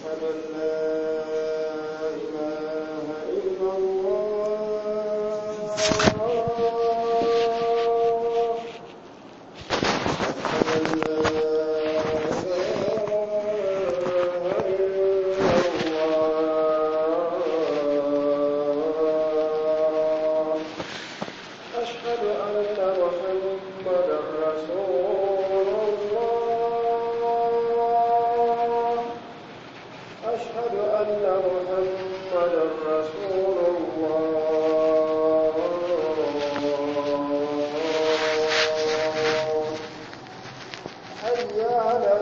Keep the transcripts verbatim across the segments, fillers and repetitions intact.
أشهد أن لا إله إلا الله أشهد أن لا إله إلا الله أشهد أن محمدا رسول الله أشهد أن محمدا رسول الله حي على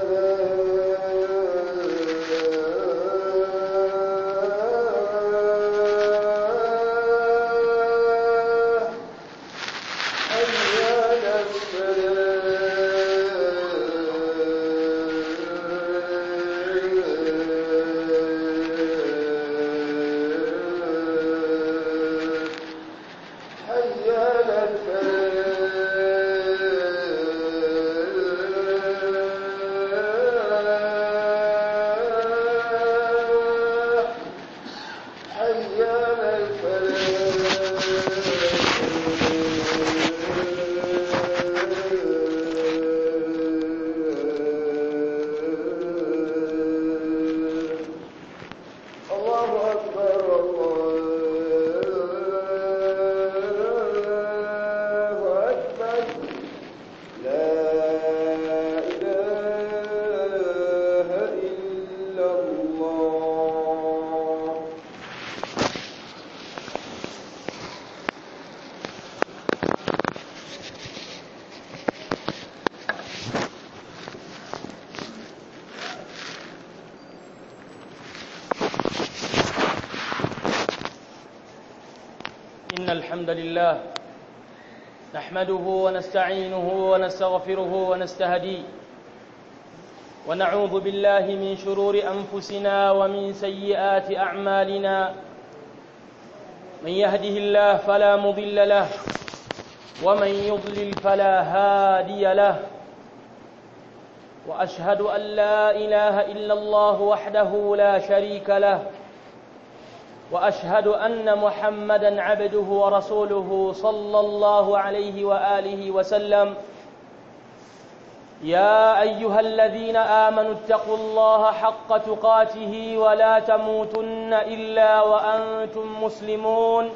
الصلاة حي على حي على الفلاح حي على الفلاح الله أكبر الله أكبر لا إله إلا الله إن الحمد لله نحمده ونستعينه ونستغفره ونستهديه ونعوذ بالله من شرور أنفسنا ومن سيئات أعمالنا من يهده الله فلا مضل له ومن يضلل فلا هادي له وأشهد أن لا إله إلا الله وحده لا شريك له وأشهد أن محمدًا عبده ورسوله صلى الله عليه وآله وسلم يا أيها الذين آمنوا اتقوا الله حق تقاته ولا تموتن إلا وأنتم مسلمون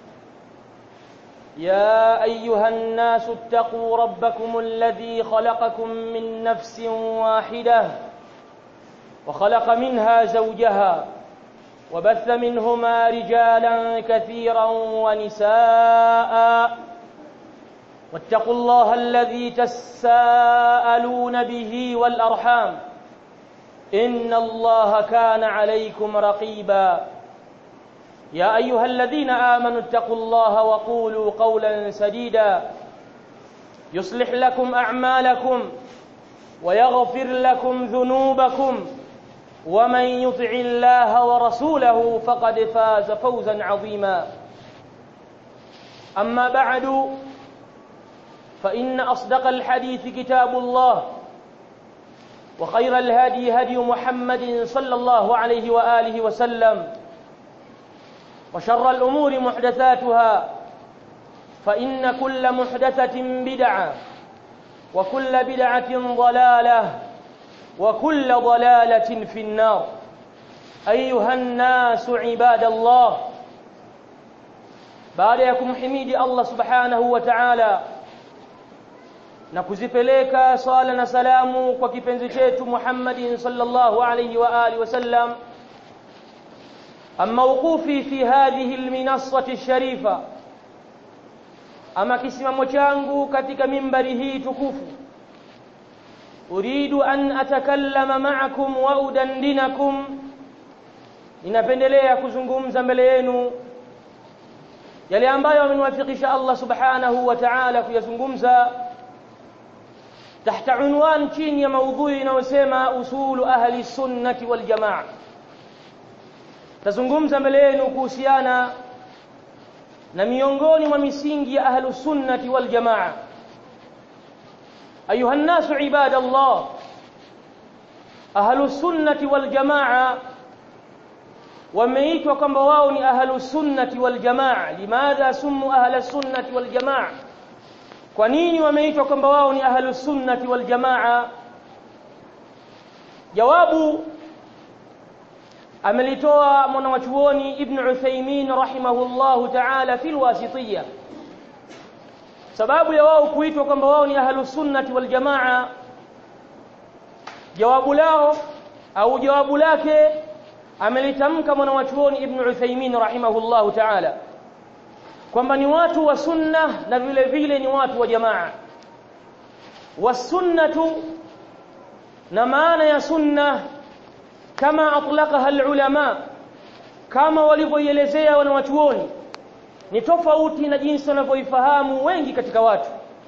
يا أيها الناس اتقوا ربكم الذي خلقكم من نفس واحدة وخلق منها زوجها وبث منهما رجالا كثيرا ونساء واتقوا الله الذي تساءلون به والأرحام إن الله كان عليكم رقيبا يا أيها الذين آمنوا اتقوا الله وقولوا قولا سديدا يصلح لكم أعمالكم ويغفر لكم ذنوبكم ومن يطع الله ورسوله فقد فاز فوزا عظيما أما بعد فإن أصدق الحديث كتاب الله وخير الهدي هدي محمد صلى الله عليه وآله وسلم وشر الأمور محدثاتها فإن كل محدثة بدعة وكل بدعة ضلالة وكل ضلالة في النار أيها الناس عباد الله باريكم حميد الله سبحانه وتعالى nakuzipeleka sala na salamu kwa kipenzi chetu Muhammadin sallallahu alayhi wa alihi wasallam amma wuqufi fi hadhihi alminassati alsharifa ama kisimamo changu katika mimbari hii tukufu uridu an atakallama ma'akum wa udandinakum ninapendelea kuzungumza mbele yenu yale ambayo ameniwafikisha Allah subhanahu wa ta'ala kuyazungumza tahta unwan chini ya maudhui inayosema usulu ahli sunnati wal jamaa tazungumza mbele yenu kuhusiana na miongoni mwa misingi ya ahli sunnati wal jamaa ayuha an-nasu ibadallah ahlus sunnati wal jamaa wameitwa kwamba wao ni ahlus sunnati wal jamaa. Limadha sumu ahlus sunnati wal jamaa? Kwa nini wameitwa kwamba wao ni ahlus sunnati wal jamaa? Jawabu amelitoa mwanachuoni Ibn Uthaymeen rahimahullahu ta'ala fil Wasitiyya. Sababu ya wao kuitwa kwamba wao ni ahlus sunnati wal jamaa, jawabu lao au jawabu lake amelitamka mwanachuoni Ibn Uthaymeen rahimahullahu ta'ala kwamba ni watu wa sunna na vile vile ni watu wa jamaa. Wasunnatu, na maana ya sunna kama atlaqaha alulama, kama walivyoelezea wanachuoni, ni tofauti na jinsi wanavyoifahamu wengi katika watu.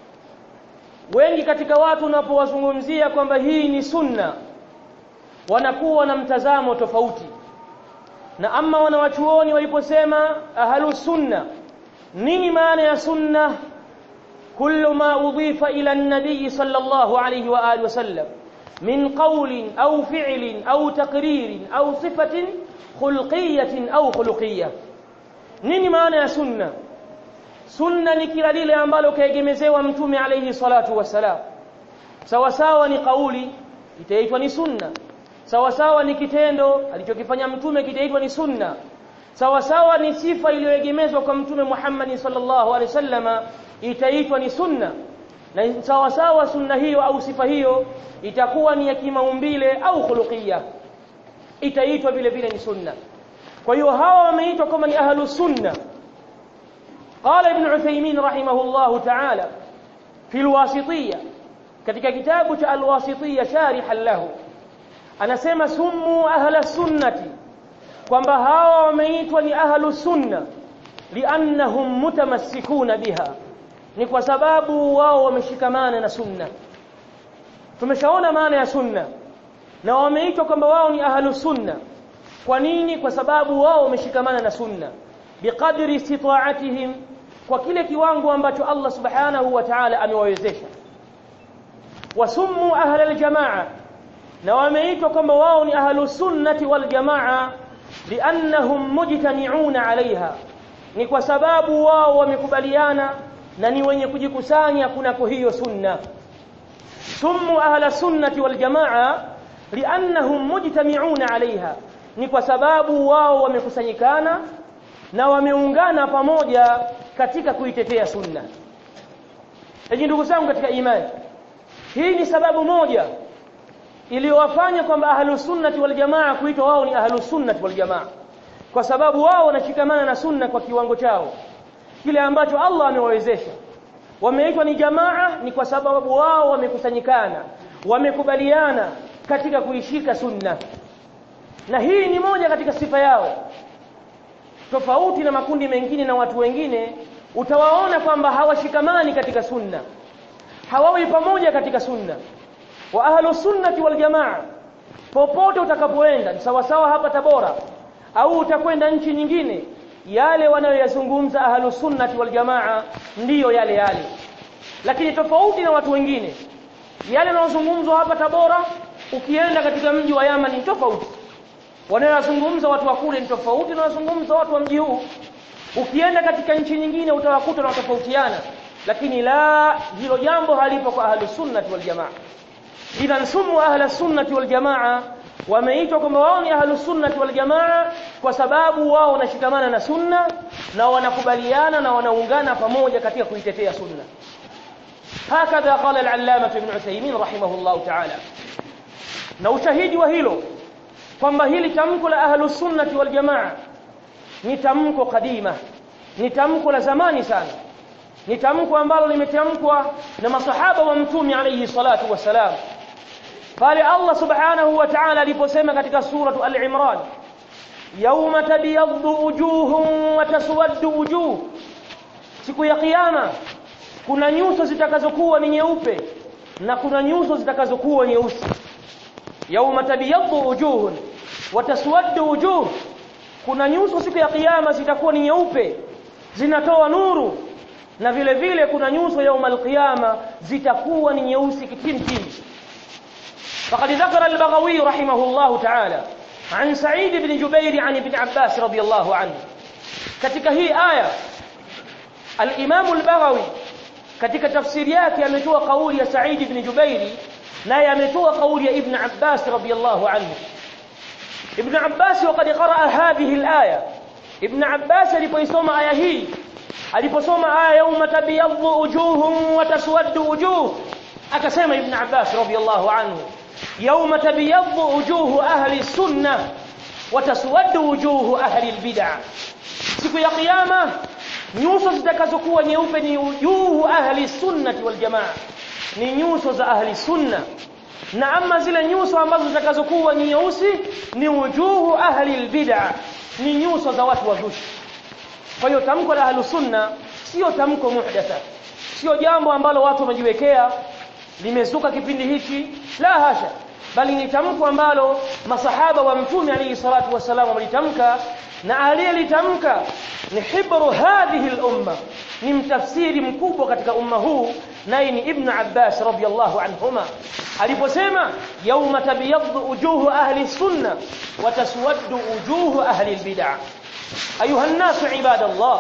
Wengi katika watu wanapowazungumzia kwamba hii ni sunna, wanakuwa na mtazamo tofauti. Na ama wanachuoni waliposema ahlus sunna, nini maana ya sunna? Kullu ma udhifa ila an-nabiy sallallahu alayhi wa alihi wasallam min qawlin aw fi'lin aw taqririn aw sifatin khulqiyatin aw khuluqiyyah. Nini maana ya sunna? Sunna ni kila lile ambalo kaegemezewa mtume alayhi salatu wasalam. Sawa sawa ni kauli, itaitwa ni sunna. Sawa sawa ni kitendo alichokifanya mtume, kitaitwa ni sunna. Sawa sawa ni sifa iliyoegemezwa kwa mtume Muhammad sallallahu alaihi wasallama, itaitwa ni sunna. Na sawa sawa sunna hiyo au sifa hiyo itakuwa ni ya kimaumbile au khuluqiyya, itaitwa vile vile ni sunna. Kwa hiyo hawa wameitwa kama ni ahlus sunna. Qala Ibn Uthaymeen rahimahullahu ta'ala fi al-Wasitiyya, katika kitabu cha al-Wasitiyya sharihan lahu, anasema sumu ahla sunnati, kwamba hawa wameitwa ni ahlus sunna liannahum mutamassikuna biha, ni kwa sababu wao wameshikamana na sunna. Tumeshaona maana ya sunna, na wameitwa kwamba wao ni ahlus sunna. Kwa nini? Kwa sababu wao wameshikamana na sunna biqadri istita'atihim, kwa kile kiwango ambacho Allah subhanahu wa ta'ala amewawezesha. Wasummu ahla aljamaa, na wameitwa kwamba wao ni ahlus sunnati wal jamaa liannahum mujtami'una 'alayha, ni kwa sababu wao wamekubaliana na ni wenye kujikusanya kunako hiyo sunna. Summu ahla sunnati wal jamaa liannahum mujtami'una 'alayha, ni kwa sababu wao wamekusanyikana na wameungana pamoja katika kuitetea sunna. Eji ndugu zangu katika imani, hii ni sababu moja iliyowafanya kwamba ahlus sunnati wal jamaa kuitwa wao ni ahlus sunnati wal jamaa, kwa sababu wao wanashikamana na sunna kwa kiwango chao kile ambacho Allah amewawezesha. Wameitwa ni jamaa ni kwa sababu wao wamekusanyikana, wamekubaliana katika kuishika sunna. Na hii ni moja katika sifa yao, tofauti na makundi mengine na watu wengine. Utawaona kwamba hawashikamani katika sunna, hawawi pamoja katika sunna. Wa ahlus sunnati wal jamaa, popote utakapoenda, ni sawa sawa hapa Tabora au utakwenda nchi nyingine, yale wanayoyazungumza ahlus sunnati wal jamaa ndiyo yale yale. Lakini tofauti na watu wengine, yale yanayozungumzwa hapa Tabora, ukienda katika mji wa Yaman ni tofauti. Wanayozungumza watu wa kule ni tofauti na wanazungumza watu wa mji huu. Ukienda katika nchi nyingine utawakuta na tofautiana, lakini la, hilo jambo halipo kwa ahlus sunnati wal jamaa. Idhan sumu ahlus sunnati wal jamaa, wameitwa kwamba wao ni ahlus sunnati wal jamaa kwa sababu wao wanashikamana na sunna na wanakubaliana na wanaungana pamoja katika kuitetea sunna. Hakadha qala al-allama Ibn Uthaymeen rahimahullahu ta'ala. Na ushahidi wa hilo kwamba hili tamko la ahlus sunnati wal jamaa ni tamko kadima, ni tamko la zamani sana, ni tamko ambalo limetamkwa na masahaba wa mtume alayhi salatu wasalam. Pale Allah subhanahu wa ta'ala aliposema katika suratu al-Imran, yawma tabyaddu wujuhum wa taswaddu wujuh, siku ya kiyama kuna nyuso zitakazokuwa ni nyeupe na kuna nyuso zitakazokuwa nyeusi. Yawma tabyaddu wujuhun wa taswaddu wujuh, kuna nyuso siku ya kiyama zitakuwa ni nyeupe, zinatoa nuru, na vile vile kuna nyuso yaumul qiyama zitakuwa ni nyeusi kitimtim. فقد ذكر البغوي رحمه الله تعالى عن سعيد بن جبير عن ابن عباس رضي الله عنه. katika hii aya al-Imam al-Baghawi katika tafsiri yake ametoa kauli ya Sa'id ibn Jubair na ametoa kauli ya Ibn Abbas radiyallahu anhu. Ibn Abbas wakati qaraa hadhihi al-aya, Ibn Abbas alipoisoma aya hii, aliposoma aya yawma tabyaddu wujuhum wa taswaddu wujuh, akasema Ibn Abbas radiyallahu anhu yawma tabyaddu wujuhu ahli sunnah wa taswaddu wujuhu ahli al-bid'ah, siku ya kiyama nyuso zitakazokuwa nyeupe ni wujuhu ahli sunnati wal jamaa, ni nyuso za ahli sunna, na ama zile nyuso ambazo zitakazokuwa nyeusi ni wujuhu ahli albid'ah, ni nyuso za watu wazushi. Kwa hiyo tamko la ahli sunna sio tamko muhdatha, sio jambo ambalo watu wamejiwekea limezuka kipindi hichi, la hasha, bali ni tamko ambalo masahaba wa mtume alayhi salatu wasallam walitamka, na aliyelitamka ni hibru hadhihi al-umma, ni mtafsiri mkubwa katika umma huu, naye ni Ibn Abbas radiyallahu anhuma, aliposema yawma tabyaddu wujuhu ahli sunna wa taswaddu wujuhu ahli al-bid'ah. ayuha an-nasu ibadallah,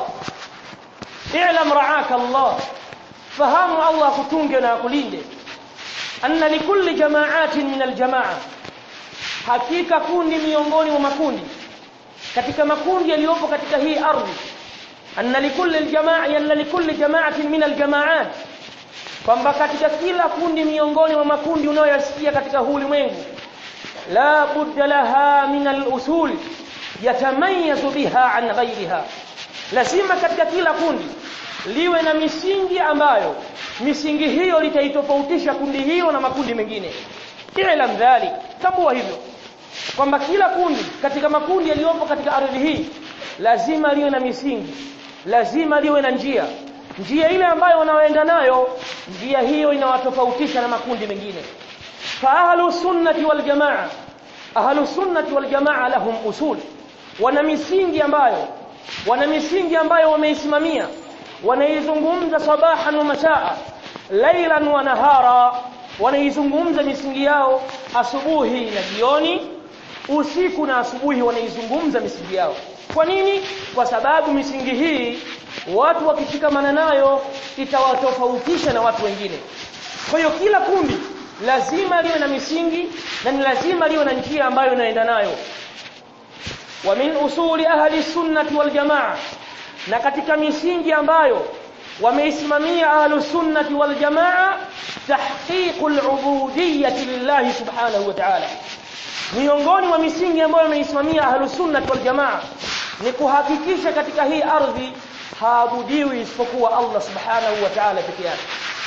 i'lam ra'aka Allah, fahamu Allah kutunge na kulinde, anna likulli jama'atin min al-jama'a, hakika kundi miongoni mwa makundi katika makundi yaliyopo katika hii ardhi, anna likulli aljamaa anna likulli jama'atin min aljama'at, kwamba katika kila kundi miongoni mwa makundi unayoyasikia katika huu ulimwengu, la budda laha min alusul yatamayyazu biha an ghayriha, lazima katika kila kundi liwe na misingi ambayo misingi hiyo litaitofautisha kundi hiyo na makundi mengine. I'lam dhalik, tambua hivyo kwamba kila kundi katika makundi yaliyopo katika ardhi hii lazima liwe na misingi, lazima liwe na njia, njia ile ambayo wanaoenda nayo, njia hiyo inawatofautisha na makundi mengine. Fa ahlus sunnati wal jamaa, ahlus sunnati wal jamaa lahum usul, wana misingi ambayo wana misingi ambayo wameisimamia, wanaizungumza sabahan wa masaa, lailan wa nahara, wanaizungumza misingi yao asubuhi na jioni, usiku na asubuhi wanaizungumza misingi yao. Kwa nini? Kwa sababu misingi hii watu wakishikamana nayo itawatofautisha na watu wengine. Kwa hiyo kila kundi lazima liwe na misingi na ni lazima liwe na njia ambayo inaenda nayo. Wa min usuli ahli sunnati wal jamaa, na katika misingi ambayo wameisimamia ahli sunnati wal jamaa, tahqiqul ubudiyyati lillahi subhanahu wa ta'ala, miongoni mwa misingi ambayo wameisimamia ahlus sunnah wal jamaa ni kuhakikisha katika hii ardhi haabudiwi isipokuwa Allah subhanahu wa ta'ala pekee yake.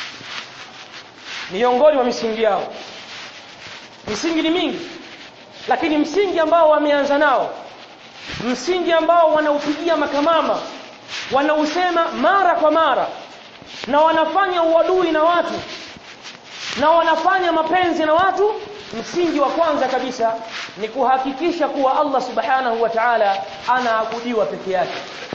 Miongoni mwa misingi yao, misingi ni mingi, lakini msingi ambao wameanza nao, msingi ambao wanaupigia makamama, wanausema mara kwa mara, na wanafanya uadui na watu, na wanafanya mapenzi na watu, msingi wa kwanza kabisa ni kuhakikisha kuwa Allah subhanahu wa ta'ala anaabudiwa peke yake.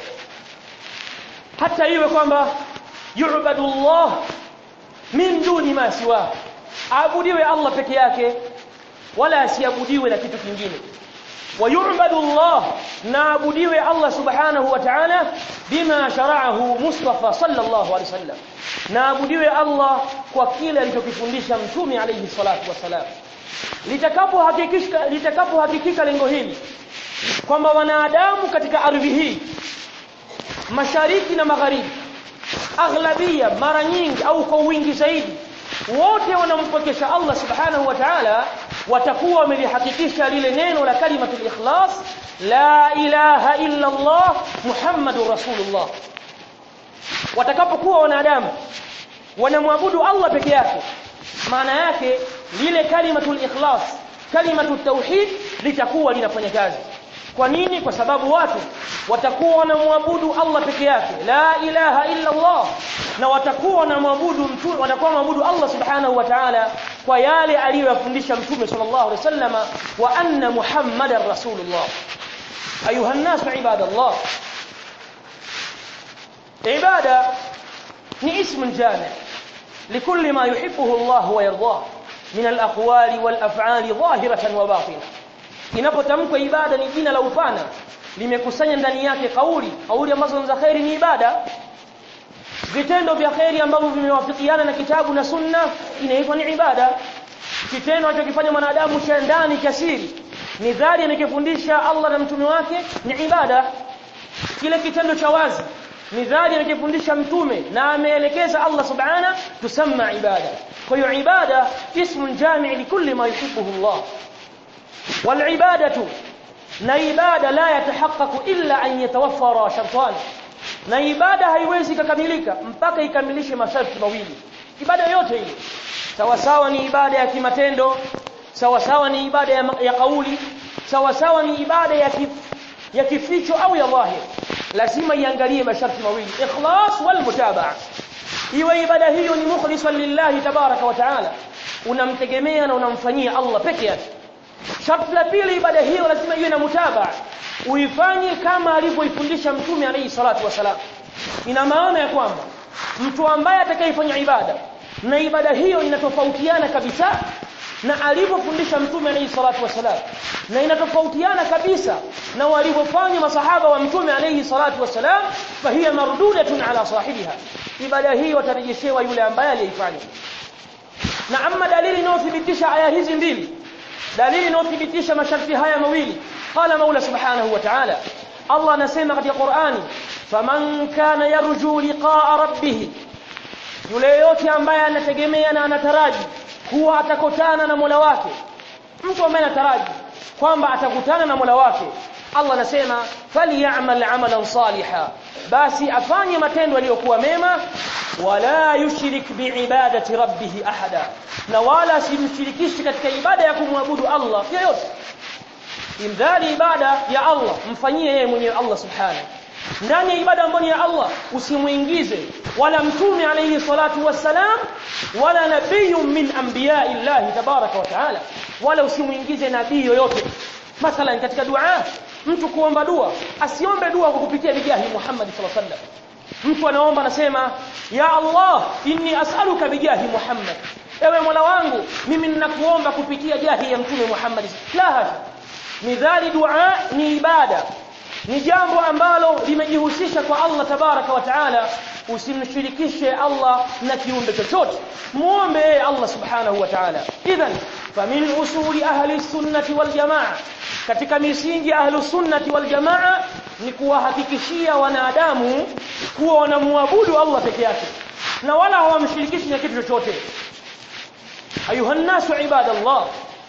Hata iwe kwamba yu'badu Allah min duni ma siwa, aabudiwe Allah peke yake wala asiabudiwe na kitu kingine. Wa yu'badu Allah, naabudiwe Allah subhanahu wa ta'ala bima shara'ahu Mustafa sallallahu alaihi wasallam, naabudiwe Allah kwa kile alichokifundisha mtume alayhi salatu wasalam. Litakapohakikika litakapohakikika lengo hili kwamba wanadamu katika ardhi hii mashariki na magharibi, aghlabia mara nyingi au kwa wingi zaidi, wote wanampokesha Allah subhanahu wa ta'ala, watakuwa wamelihakikisha lile neno la kalimatul ikhlas, la ilaha illa Allah Muhammadur Rasulullah. Watakapokuwa wanadamu wanamwabudu Allah peke yake, maana yake lile kalimatul ikhlas, kalimatut tauhid litakuwa linafanya kazi. Kwa nini? Kwa sababu watu watakuwa wanamwabudu Allah peke yake, la ilaha illa Allah, na watakuwa wanamwabudu mtume, watakuwa wanamwabudu Allah subhanahu wa ta'ala kwa yale aliyofundisha mtume sallallahu alaihi wasallam, wa anna Muhammadar Rasulullah. ayuha an-nas ibadallah, ibada ni ismun jami' likulli ma yuhibbuhu Allah wa yardah, min al-aqwali wal-af'ali dhahiratan wa batina. Inapotamkwa ibada ni jina la upana, limekusanya ndani yake kauli, kauli ambazo ni za khairi ni ibada. Vitendo vya khairi ambavyo vimewafikiana na kitabu na sunna inaitwa ni ibada. Kitendo anachokifanya mwanadamu cha ndani kiasiri, nidhari anakifundisha Allah na mtume wake ni ibada. Kile kitendo cha wazi, nidhari anakifundisha mtume na ameelekeza Allah subhana, tusamma ibada. Kwa hiyo ibada ismun jami' likulli ma yuhibbuhu Allah. Wal ibadatu, na ibada la yatahaqqaqu illa an yatawaffara shartan. Na ibada haiwezi kukamilika mpaka ikamilishe masharti mawili. Ibada yote ile sawa sawa ni ibada ya kimatendo, sawa sawa ni ibada ya, ya kauli, sawa sawa ni ibada ya kif, ya kificho au ya dhahir, lazima iangalie masharti mawili, ikhlas wal mutabaa. Iwe ibada hiyo ni mukhlisan lillahi tabaraka wa taala, unamtegemea na unamfanyia Allah peke yake. Sharti la pili, ibada hiyo lazima iwe na mutabaa, uifanye kama alivyoifundisha mtume alayhi salatu wasalam. Ina maana ya kwamba mtu ambaye atakayefanya ibada na ibada hiyo inatofautiana kabisa na alivyofundisha mtume alayhi salatu wasalam, na inatofautiana kabisa na walivyofanya masahaba wa mtume alayhi salatu wasalam, fahiya mardudatun ala sahibiha, ibada hiyo atarejeshewa yule ambaye aliifanya. Na amma dalili inayothibitisha aya hizi mbili, dalili inayothibitisha masharti haya mawili, qala Mola subhanahu wa ta'ala, Allah anasema katika Qur'ani, faman kana yarju liqa'a rabbih, yule yote ambaye anategemea na anataraji kuwa atakutana na Mola wake. Mtu ambaye anataraji kwamba atakutana na Mola wake, Allah anasema falyamal amalan salihan, basi afanye matendo yaliyokuwa mema, wala yushrik biibadati rabbih ahada, na wala simshirikishi katika ibada ya kumwabudu Allah yoyote. Imdhali ibada ya Allah, mfanyie yeye mwenyewe Allah subhanahu. Ndani ya ibada ambayo ni ya Allah usimuingize wala mtume alayhi salatu wassalam wala nabiyyun min anbiya'i Allah tabaraka wa taala, wala usimuingize nabii yoyote. Mathalan katika dua, mtu kuomba dua asiombe dua kwa kupitia bijahi Muhammad sallallahu alaihi wasallam. Mtu anaomba anasema ya Allah inni as'aluka bijahi Muhammad, ewe Mola wangu mimi ninakuomba kupitia jahi ya mtume Muhammad. La hasha, midhali dua ni ibada, ni jambo ambalo limejihusisha kwa Allah tabaraka wa taala. Usimshirikishe Allah na kiumbe chochote, muombe Allah subhanahu wa taala. Idhan famin usuli ahli sunnati wal jamaa, katika misingi ahli sunnati wal jamaa ni kuwahakikishia wanadamu kuwa wanamwabudu Allah peke yake na wala hawamshirikishi na kitu chochote. ayuha nasu ibadallah,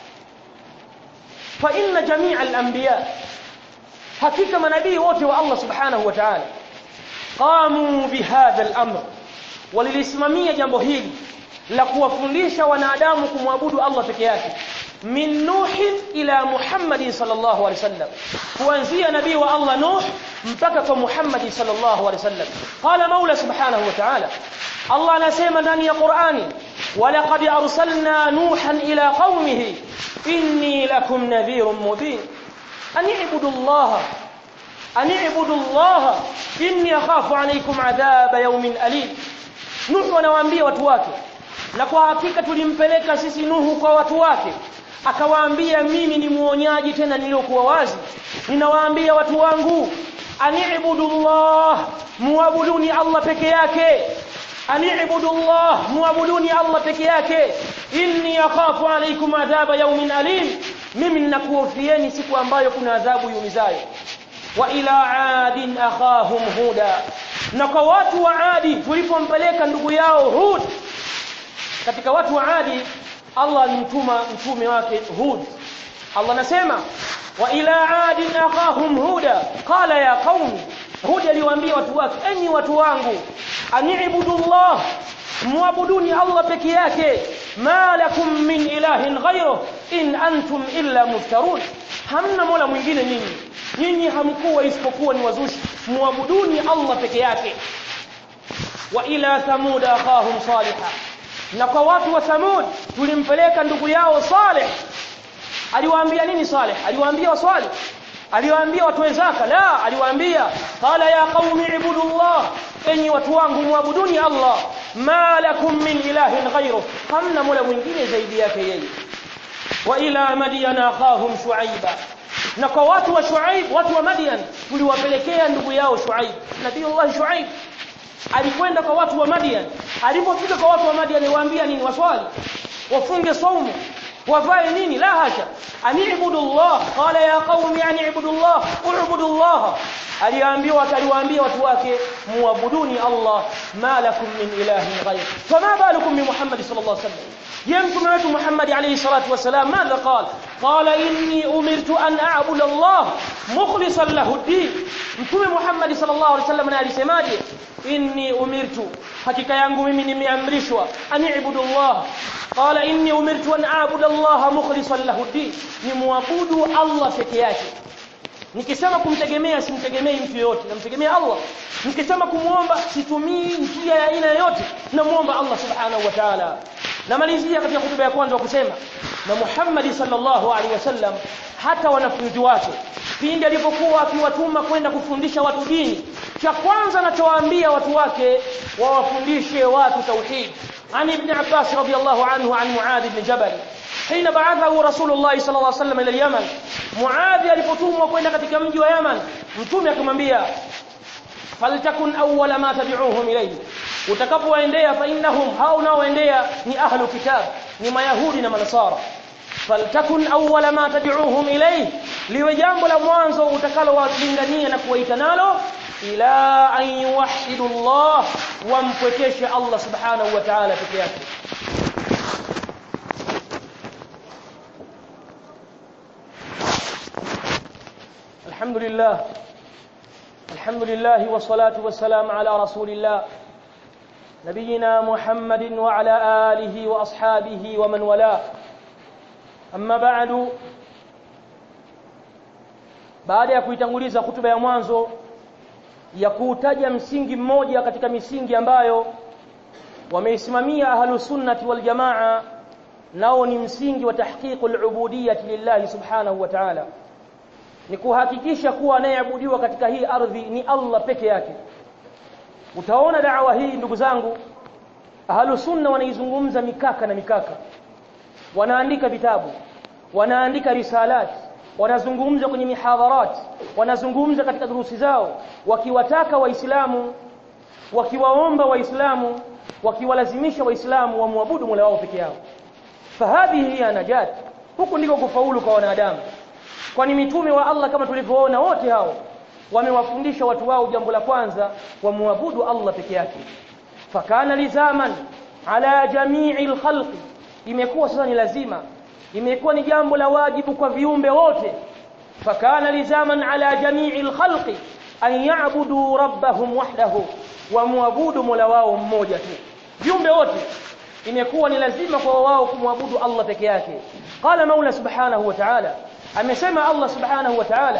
fa inna jami'a al-anbiya, hakika manabii wote wa Allah subhanahu wa ta'ala, qamu bihadha al-amr, walisimamia jambo hili la kuwafundisha wanadamu kumwabudu Allah peke yake, min Nuh ila Muhammad sallallahu alaihi wasallam, kuanzia nabii wa Allah Nuh mpaka kwa Muhammad sallallahu alaihi wasallam. Qala Mola subhanahu wa ta'ala, Allah anasema ndani ya Qur'ani, walaqad arsalna nuhan ila qaumihi inni lakum nadhirun mubin an i'budu Allah an i'budu Allah inni akhafu alaykum adhab yawmin alim. Nuh anawaambia watu wake, na kwa hakika tulimpeleka sisi Nuhu kwa watu wake, akawaambia mimi ni muonyaji tena niliokuwa wazi, ninawaambia watu wangu ani'budu Allah, muabuduni Allah peke yake, ani'budu Allah, muabuduni Allah peke yake, inni akhafu alaykum adhaba yawmin alim, mimi ninakuhofieni siku ambayo kuna adhabu yumizayo. Wa ila adin akhahum huda, na kwa watu wa Adi tulipompeleka ndugu yao Hud. Katika watu wa Adi Allah alimtuma mtume wake Hud. Allah anasema wa ila adin akhahum huda qala ya qaumi, Hud aliwaambia watu wake, enyi watu wangu, ani'budullah, muabuduni Allah peke yake, ma lakum min ilahin ghayruh in antum illa muftarun, hamna mola mwingine nyinyi, nyinyi hamkuwa isipokuwa ni wazushi, muabuduni Allah peke yake. Wa ila thamud akhahum salihah, na kwa watu wa Thamud tulimpeleka ndugu yao Saleh. Aliwaambia nini Saleh? Aliwaambia waswali, aliwaambia watu zaka? La, aliwaambia qala ya qaumi ibudullah, enyi watu wangu muabuduni Allah, ma lakum min ilahin ghayru, hamna mola mwingine zaidi yake yeye. Wa ila madyana akhahum shuaiba, na kwa watu wa Shuaib, watu wa Madian tuliwapelekea ndugu yao Shuaib. Nabiiullah Shuaib alikwenda kwa watu wa Madian. Alipofika kwa watu wa Madian aliwaambia nini? Waswali, wafunge saumu, wavae nini? La hasha, ani'budullah. Qala ya qaumi ani'budullah, u'budullah. aliambiwa aliwaambia watu wake muabuduni Allah, ma lakum min ilahin ghayr. Fama balukum bi Muhammad sallallahu alayhi wasallam, ya mtume wetu Muhammad alayhi salatu wasalam, madha qala? Qala inni umirtu an a'budu Allah mukhlishan lahu ad-din. Mtume Muhammad sallallahu alayhi wasallam na alisemaje? Inni umirtu, hakika yangu mimi nimeamrishwa, an a'budu Allah. Qala inni umirtu an a'budu Allah mukhlishan lahu ad-din, ni muabudu Allah peke yake. Nikisema kumtegemea simtegemei mtu yote, namtegemea Allah. Nikisema kumuomba situmii njia ya aina yote, namuomba Allah subhanahu wa ta'ala. Namalizia katika hotuba ya kwanza kusema na Muhammad sallallahu alaihi wasallam, hata wanafunzi wake pindi alipokuwa akiwatuma kwenda kufundisha watu dini, cha kwanza anachowaambia watu wake wawafundishe watu tauhid. An ibn Abbas radiyallahu anhu an Muadh ibn Jabal حين بعثه رسول الله صلى الله عليه وسلم الى اليمن. Muadh alipotumwa kwenda katika mji wa Yaman, mtume akamwambia faltakun awwala ma tabi'uhum ilayhi, utakapowaendea fa innahum haunaoendea ni ahlu kitab, ni mayahudi na manasara. Faltakun awwala ma tabi'uhum ilayhi, liwe jambo la mwanzo utakalowalingania na kuwaita nalo, ila an yuwahhidu Allah, wampwekeshe Allah subhanahu wa ta'ala peke yake. الحمد لله الحمد لله والصلاة والسلام على رسول الله نبينا محمد وعلى آله وأصحابه ومن والاه. أما بعد, baada ya kuitanguliza hutuba ya mwanzo ya kutaja msingi mmoja katika misingi ambayo wameisimamia ahlus sunnati wal jamaa, nao ni msingi wa tahqiqul ubudiyyah lillahi subhanahu wa ta'ala, ni kuhakikisha kuwa anayeabudiwa katika hii ardhi ni Allah peke yake. Utaona da'wa hii ndugu zangu, ahlus sunna wanaizungumza mikaka na mikaka, wanaandika vitabu, wanaandika risalat, wanazungumza kwenye mihadharat, wanazungumza katika durusi zao, wakiwataka waislamu, wakiwaomba waislamu, wakiwalazimisha waislamu wamwabudu Mola wao peke yao. Fahadhihi hiya najat, huku ndiko kufaulu kwa wanadamu. Kwani mitume wa Allah kama tulivyoona wote hao wamewafundisha watu wao jambo la kwanza, wamwabudu Allah peke yake. Fakana lizaman ala jami'il khalqi, imekuwa sasa ni lazima, imekuwa ni jambo la wajibu kwa viumbe wote. Fakana lizaman ala jami'il khalqi an ya'budu rabbahum wahdahu, wamwabudu Mola wao mmoja tu. Viumbe wote imekuwa ni lazima kwa wao kumwabudu Allah peke yake. Qala Maula subhanahu wa ta'ala, amesema Allah subhanahu wa ta'ala,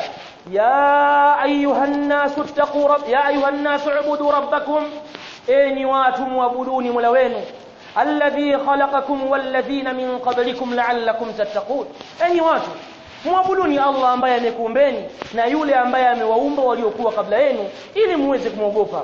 ya ayuhan nasu ittaqu rabb ya ayuhan nasu ubudu rabbakum, enyi watu muabuduni Mola wenu, alladhi khalaqakum walladhina min qablikum la'allakum tattaqun, enyi watu muabuduni Allah ambaye amekuumbeni na yule ambaye amewaumba waliokuwa kabla yenu ili muweze kumwogopa.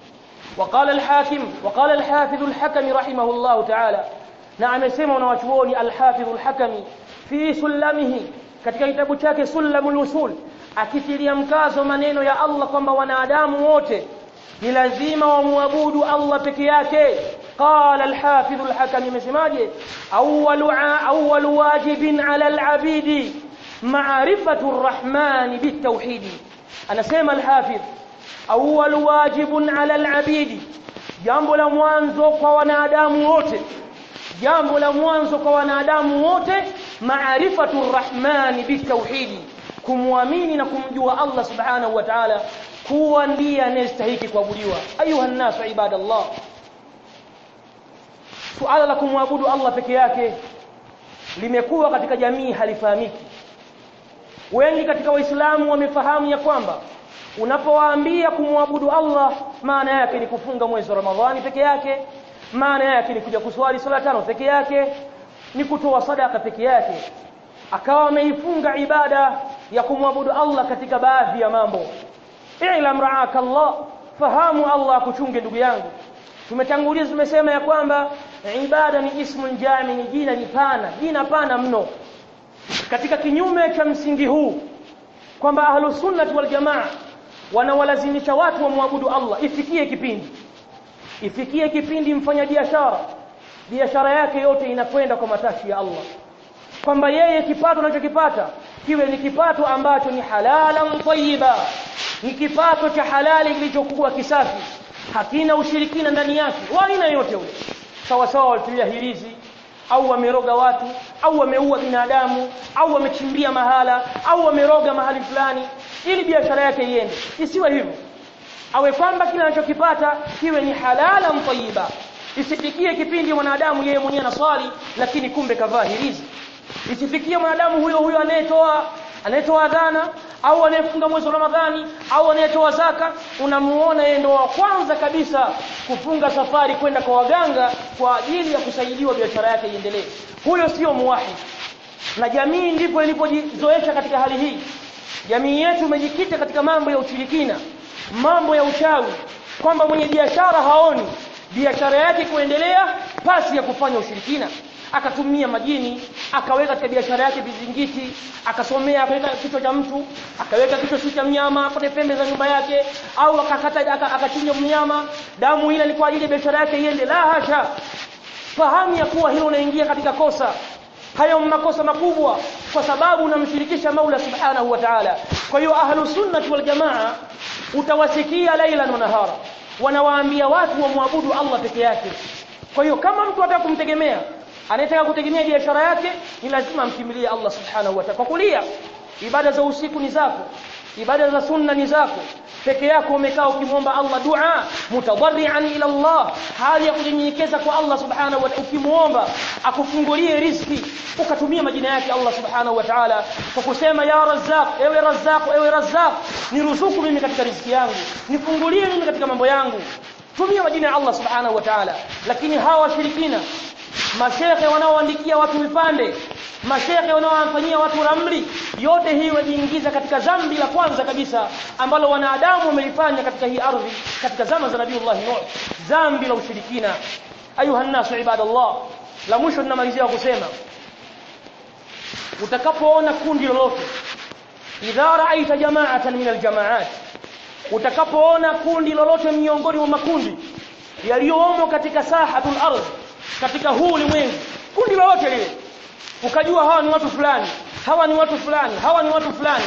وقال الحاكم وقال الحافظ الحكم رحمه الله تعالى, na amesema wanawachuoni al-Hafidh al-Hakami fi sulamihi, katika kitabu chake Sulamul Usul, akitilia mkazo maneno ya Allah kwamba wanadamu wote ni lazima wamwabudu Allah peke yake. Qala al-Hafidh al-Hakami, amesemaje? awwalu awwalu wajibin ala al-abidi ma'rifatu ar-rahman bit-tauhid. Anasema al-Hafidh, awwalu wajibun ala al-abidi, jambo la mwanzo kwa wanadamu wote, jambo la mwanzo kwa wanadamu wote, maarifatu ar-rahman bitauhid, kumwamini na kumjua Allah subhanahu wa ta'ala kuwa ndiye anayestahili kuabudiwa. Ayuha an-nasu ibadallah, suala la kumwabudu Allah peke yake limekuwa katika jamii halifahamiki. Wengi katika waislamu wamefahamu ya kwamba unapowaambia kumwabudu Allah maana yake ni kufunga mwezi wa Ramadhani peke yake, maana yake ni kuja kuswali sala tano peke yake, ni kutoa sadaka peke yake. Akawa ameifunga ibada ya kumwabudu Allah katika baadhi ya mambo. I'lam ra'aka Allah, fahamu Allah akuchunge ndugu yangu. Tumetangulia tumesema ya kwamba ibada ni ismun jami, ni jina lipana, jina pana mno. Katika kinyume cha msingi huu kwamba ahlus sunnah wal jamaa wanawalazimisha watu wamwabudu Allah, ifikie kipindi ifikie kipindi mfanya biashara biashara yake yote inakwenda kwa matashi ya Allah, kwamba yeye kipato anachokipata kiwe ni kipato ambacho ni halalan tayyiba, ni kipato cha halali kilichokuwa kisafi, hakina ushirikina ndani yake wa aina yote ule, sawa sawa walitumia hirizi au wameroga watu au wameua binadamu au wamechimbia mahala au wameroga mahali fulani ili biashara yake iende. Isiwe hivyo, awe kwamba kila anachokipata kiwe ni halalan tayyiba. Isifikie kipindi mwanadamu yeye mwenyewe anaswali lakini kumbe kavaa hirizi. Isifikie mwanadamu huyo huyo anayetoa anayetoa adhana au anayefunga mwezi wa Ramadhani au anayetoa zaka, unamuona yeye ndo wa kwanza kabisa kufunga safari kwenda kwa waganga kwa ajili ya kusaidiwa biashara yake iendelee. Huyo sio muwahid. Na jamii ndipo ilipojizoesha katika hali hii. Jamii yetu imejikita katika mambo ya ushirikina, mambo ya uchawi, kwamba mwenye biashara haoni biashara yake kuendelea pasi ya kufanya ushirikina. Akatumia majini, akaweka katika biashara yake vizingiti, akasomea akaweka kichwa cha mtu, akaweka kichwa cha mnyama kwenye pembe za nyumba yake, au akakata akachinja mnyama, damu ile ni kwa ajili ya biashara yake iende. La hasha. Fahamu ya kuwa hilo unaingia katika kosa. Hayo makosa makubwa kwa sababu unamshirikisha Mola Subhanahu wa Ta'ala. Kwa hiyo ahlus sunnah wal jamaa utawasikia laila na nahara wanawaambia watu wamwabudu Allah peke yake. Kwa hiyo kama mtu anataka kumtegemea, anataka kutegemea biashara yake, ni lazima amkimbilie Allah Subhanahu wa Ta'ala. Kwa kulia ibada za usiku ni zako, ibada za sunna ni zako, peke yako umekaa ukimwomba Allah dua mutadarrian ila Allah, hali ya kunyenyekeza kwa Allah Subhanahu wa Ta'ala, ukimuomba akufungulie riziki, ukatumia majina yake Allah Subhanahu wa Ta'ala kwa kusema ya Razzaq, ewe Razzaq, ewe Razzaq, niruzuku mimi katika riziki yangu, nifungulie mimi katika mambo yangu. Tumia majina ya Allah Subhanahu wa Ta'ala. Lakini hawa washirikina, mashehe wanaoandikia watu vipande, mashehe wanaowafanyia watu ramli, yote hii wajiingiza katika dhambi la kwanza kabisa ambalo wanadamu wamelifanya katika hii ardhi katika zama za Nabiiullah Nuh, dhambi la ushirikina. Ayuha nasu ibadallah, la mwisho ninamalizia kusema, utakapoona kundi lolote, idha ra'aita jama'atan min aljama'at, utakapoona kundi lolote miongoni mwa makundi yaliyomo katika sahatul ardh, katika huu ulimwengu, kundi lolote lile, ukajua hawa ni watu fulani, hawa ni watu fulani, hawa ni watu fulani,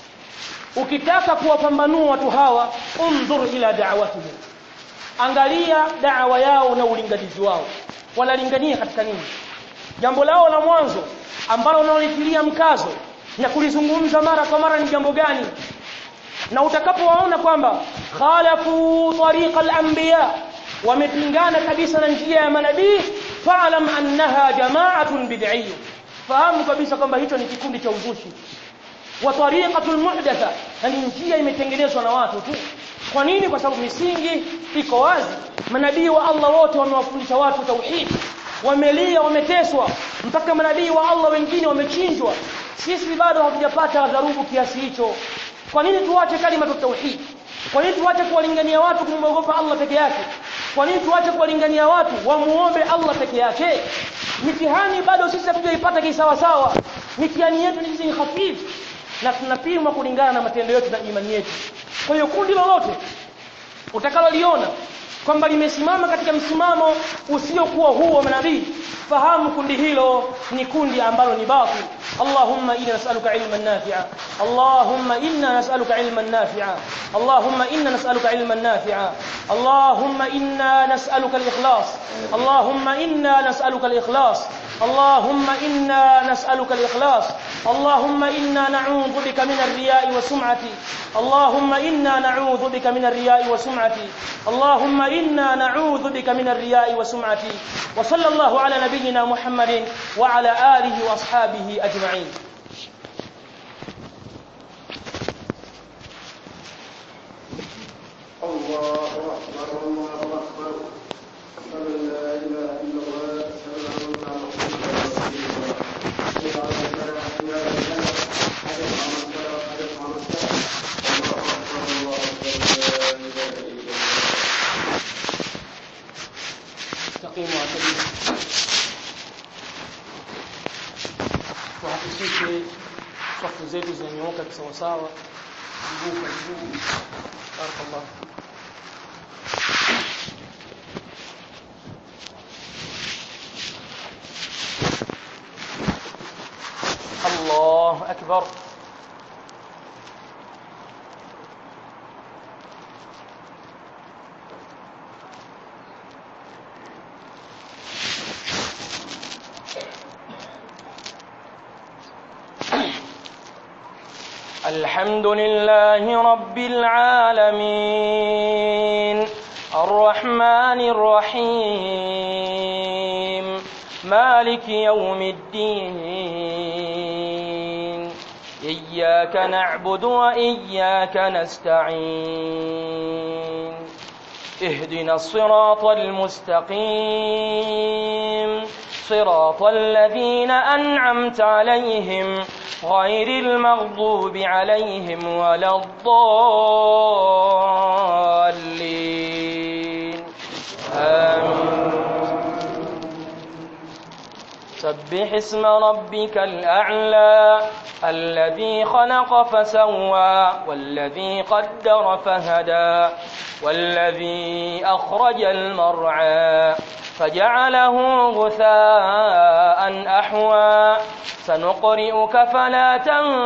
ukitaka kuwapambanua watu hawa, unzur ila da'watihim, angalia da'wa yao na ulinganizi wao, wanalingania katika nini. Jambo lao la mwanzo ambalo wanalitilia mkazo na kulizungumza mara kwa mara ni jambo gani? Na utakapowaona kwamba khalafu tariqa al-anbiya, wamepingana kabisa na njia ya manabii, fa'lam annaha jama'atun bid'iyyah, fahamu kabisa kwamba hicho ni kikundi cha uzushi. Wa tariqatul muhdatha, ni njia imetengenezwa na watu tu. Kwa nini? Kwa sababu misingi iko wazi. Manabii wa Allah wote wamewafundisha watu tauhid, wamelia, wameteswa, mpaka manabii wa Allah wengine wamechinjwa. Sisi bado hatujapata adhabu kiasi hicho. Kwa nini tuache kalima ya tauhid? Kwa nini tuache kuwalingania watu kumwogopa Allah peke yake? Kwa nini tuache kuwalingania watu wamuombe Allah peke yake? Mitihani bado sisi hatujaipata kisawa sawa. Mitihani yetu ni hafifu na tunapimwa kulingana na matendo yetu na imani yetu. Kwa hiyo kundi lolote utakaloliona kwamba limesimama katika msimamo usiokuwa huo wa manabii, fahamu kundi hilo ni kundi ambalo ni batil. Allahumma inna nas'aluka ilman nafi'a, Allahumma inna nas'aluka ilman nafi'a, Allahumma inna nas'aluka ilman nafi'a, Allahumma inna nas'aluka al-ikhlas, Allahumma inna nas'aluka al-ikhlas, Allahumma inna nas'aluka al-ikhlas, Allahumma inna na'udhu bika min ar-riya'i wa sum'ati, Allahumma inna na'udhu bika min ar-riya'i wa sum'ati, Allahumma inna na'udhu bika min ar-riya'i wa sum'ati. Wa sallallahu ala nabiyyina Muhammadin wa ala alihi wa ashabihi ajma'in. Allahu akbar, Allahu akbar. La ilaha illallah, sallallahu alaihi wa sallam. tuhakikishe safu zetu zinanyooka kisawasawa, mguu kwa mguu. Barakallahu. الله أكبر. الحمد لله رب العالمين الرحمن الرحيم مالك يوم الدين إياك نعبد وإياك نستعين اهدنا الصراط المستقيم صراط الذين أنعمت عليهم غير المغضوب عليهم ولا الضالين آمين. سبح اسم ربك الأعلى الذي خلق فسوى والذي قدر فهدى والذي أخرج المرعى فجعله غثاء أحوى سنقرئك فلا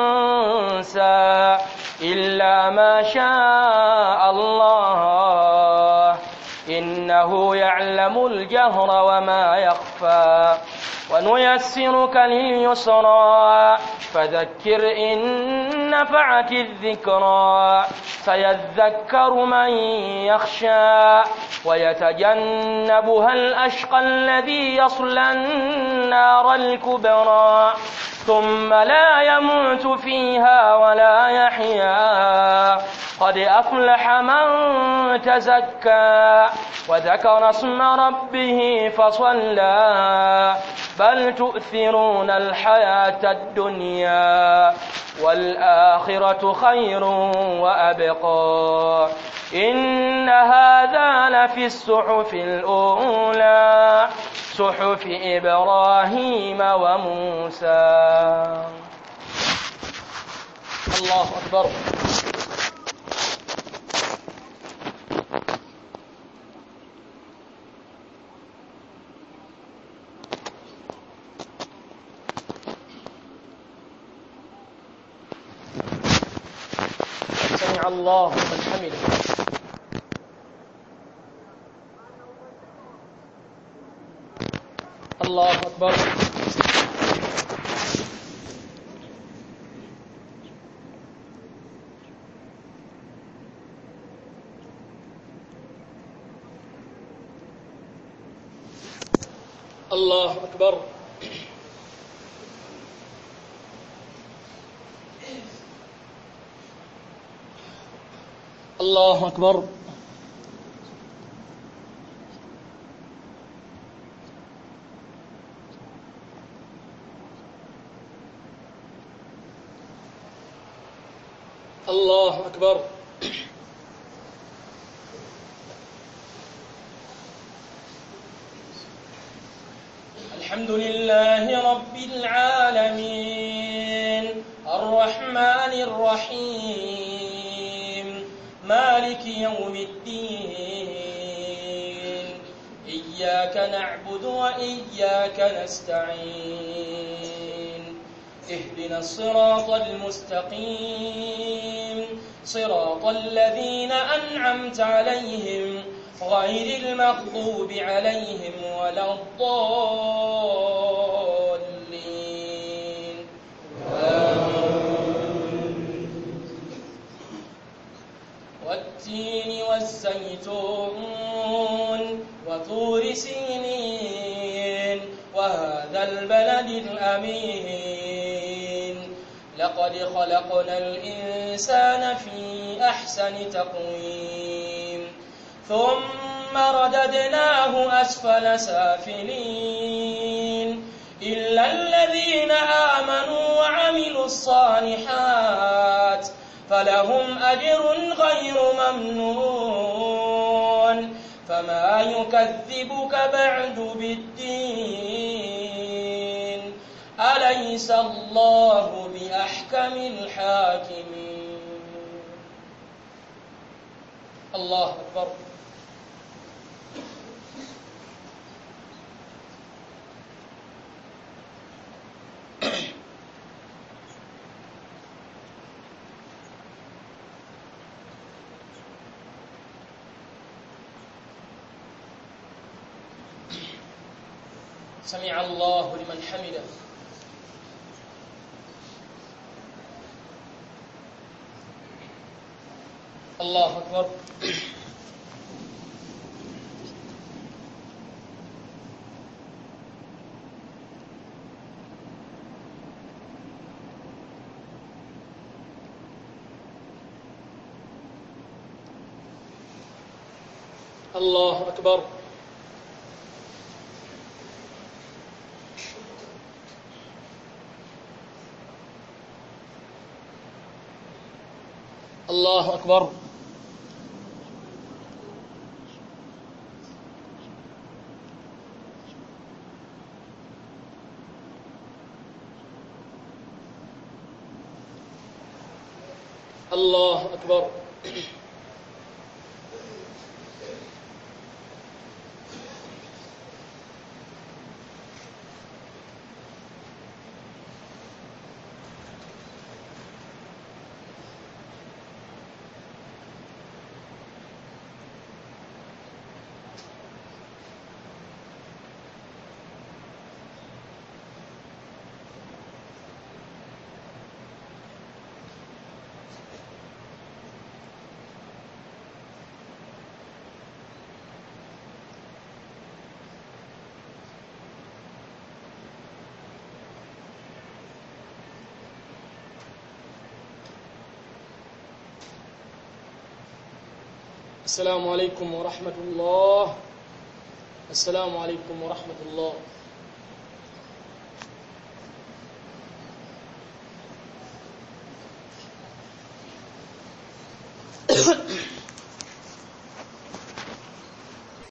تنسى إلا ما شاء الله إنه يعلم الجهر وما يخفى ونيسرك لليسرى فذكر إن نفعت الذكرى سيذكر من يخشى ويتجنبها الأشقى الذي يصلى النار الكبرى ثم لا يموت فيها ولا يحيا قد أفلح من تزكى وذكر اسم ربه فصلى بل تؤثرون الحياة الدنيا والآخرة خير وأبقى إن هذا لفي الصحف الأولى صحف إبراهيم وموسى. الله أكبر. سمع الله لمن حمده. الله أكبر. الله أكبر. الله أكبر. الله أكبر. الحمد لله رب العالمين الرحمن الرحيم مالك يوم الدين إياك نعبد وإياك نستعين اهدنا الصراط المستقيم صراط الذين أنعمت عليهم غير المغضوب عليهم ولا الضالين والتين والزيتون وطور سينين وهذا البلد الأمين لقد خلقنا الإنسان في أحسن تقويم ثم رددناه أسفل سافلين إلا الذين آمنوا وعملوا الصالحات فلهم أجر غير ممنون فما يكذبك بعد بالدين ألا أليس الله بأحكم الحاكمين. الله أكبر. سمع الله لمن حمده. الله أكبر. الله أكبر. الله أكبر. الله أكبر. السلام عليكم ورحمة الله. السلام عليكم ورحمة الله.